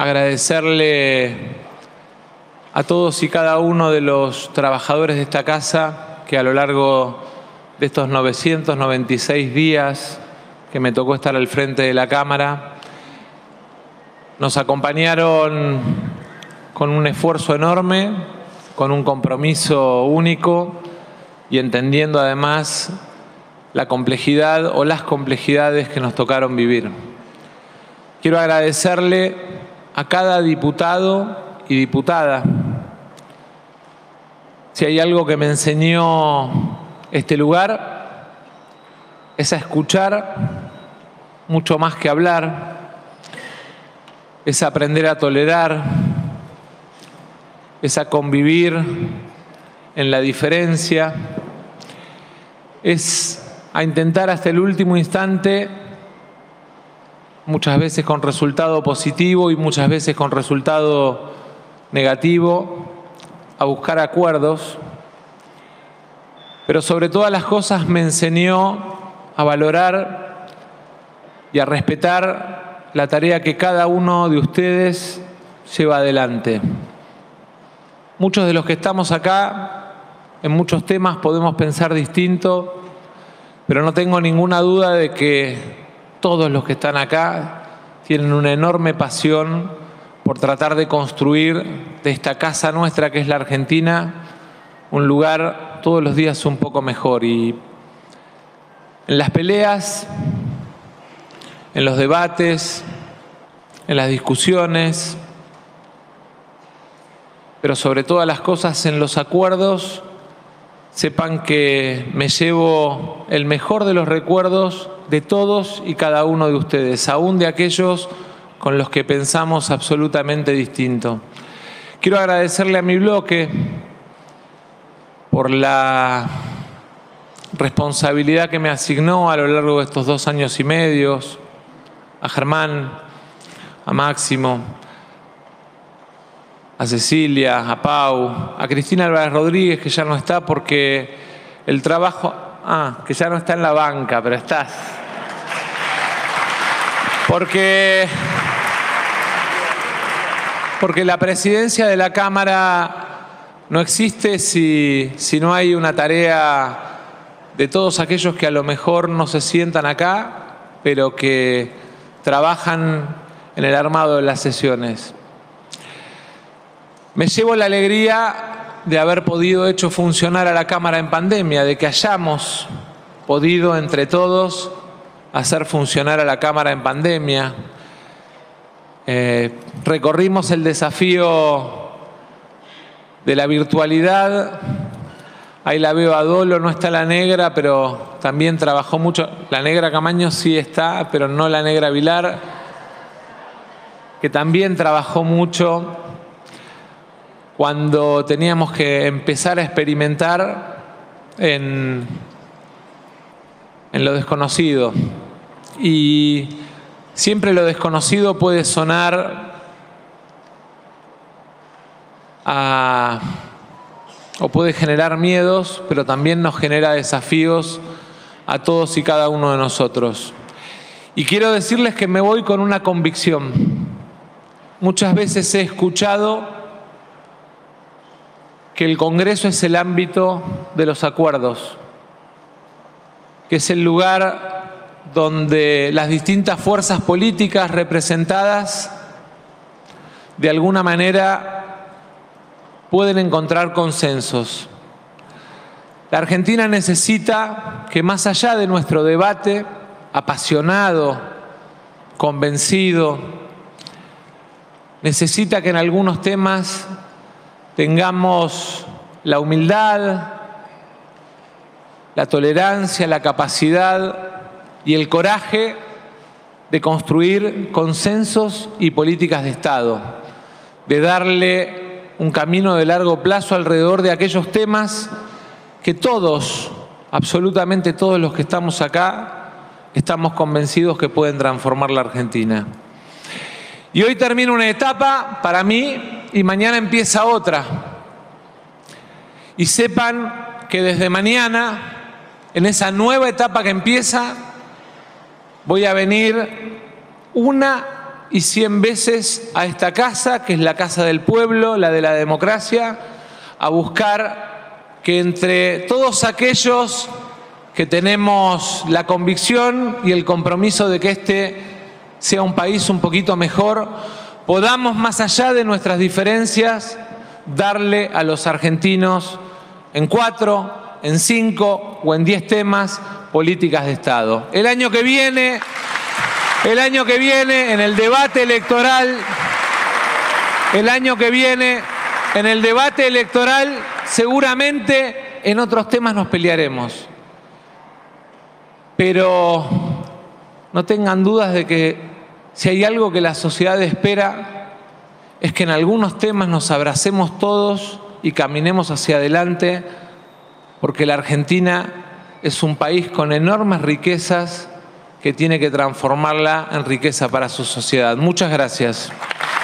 agradecerle a todos y cada uno de los trabajadores de esta casa que a lo largo de estos 996 días que me tocó estar al frente de la Cámara, nos acompañaron con un esfuerzo enorme, con un compromiso único y entendiendo además la complejidad o las complejidades que nos tocaron vivir. Quiero agradecerle a cada diputado y diputada. Si hay algo que me enseñó este lugar, es a escuchar mucho más que hablar, es aprender a tolerar, es a convivir en la diferencia, es a intentar hasta el último instante, muchas veces con resultado positivo y muchas veces con resultado negativo, a buscar acuerdos, pero sobre todas las cosas me enseñó a valorar y a respetar la tarea que cada uno de ustedes lleva adelante. Muchos de los que estamos acá, en muchos temas podemos pensar distinto, pero no tengo ninguna duda de que todos los que están acá tienen una enorme pasión por tratar de construir de esta casa nuestra que es la Argentina un lugar todos los días un poco mejor. Y en las peleas, en los debates, en las discusiones, pero sobre todas las cosas en los acuerdos, sepan que me llevo el mejor de los recuerdos de todos y cada uno de ustedes, aún de aquellos con los que pensamos absolutamente distinto. Quiero agradecerle a mi bloque por la responsabilidad que me asignó a lo largo de estos 2 años y medio, a Germán, a Máximo, a Cecilia, a Pau, a Cristina Álvarez Rodríguez, que ya no está porque el trabajo... que ya no está en la banca, pero estás. Porque la presidencia de la Cámara no existe si no hay una tarea de todos aquellos que a lo mejor no se sientan acá, pero que trabajan en el armado de las sesiones. Me llevo la alegría de haber podido hecho funcionar a la Cámara en pandemia, de que hayamos podido entre todos hacer funcionar a la Cámara en pandemia. Recorrimos el desafío de la virtualidad. Ahí la veo a Dolo, no está la negra, pero también trabajó mucho. La negra Camaño sí está, pero no la negra Vilar, que también trabajó mucho cuando teníamos que empezar a experimentar en lo desconocido. Y siempre lo desconocido puede sonar o puede generar miedos, pero también nos genera desafíos a todos y cada uno de nosotros. Y quiero decirles que me voy con una convicción. Muchas veces he escuchado que el Congreso es el ámbito de los acuerdos, que es el lugar donde las distintas fuerzas políticas representadas de alguna manera pueden encontrar consensos. La Argentina necesita que más allá de nuestro debate apasionado, convencido, necesita que en algunos temas tengamos la humildad, la tolerancia, la capacidad y el coraje de construir consensos y políticas de Estado, de darle un camino de largo plazo alrededor de aquellos temas que todos, absolutamente todos los que estamos acá, estamos convencidos que pueden transformar la Argentina. Y hoy termina una etapa para mí y mañana empieza otra. Y sepan que desde mañana, en esa nueva etapa que empieza, voy a venir una y 100 veces a esta casa, que es la casa del pueblo, la de la democracia, a buscar que entre todos aquellos que tenemos la convicción y el compromiso de que este sea un país un poquito mejor, podamos, más allá de nuestras diferencias, darle a los argentinos en 4, en 5 o en 10 temas políticas de Estado. El año que viene, en el debate electoral, seguramente en otros temas nos pelearemos. Pero no tengan dudas de que si hay algo que la sociedad espera es que en algunos temas nos abracemos todos y caminemos hacia adelante, porque la Argentina es un país con enormes riquezas que tiene que transformarla en riqueza para su sociedad. Muchas gracias.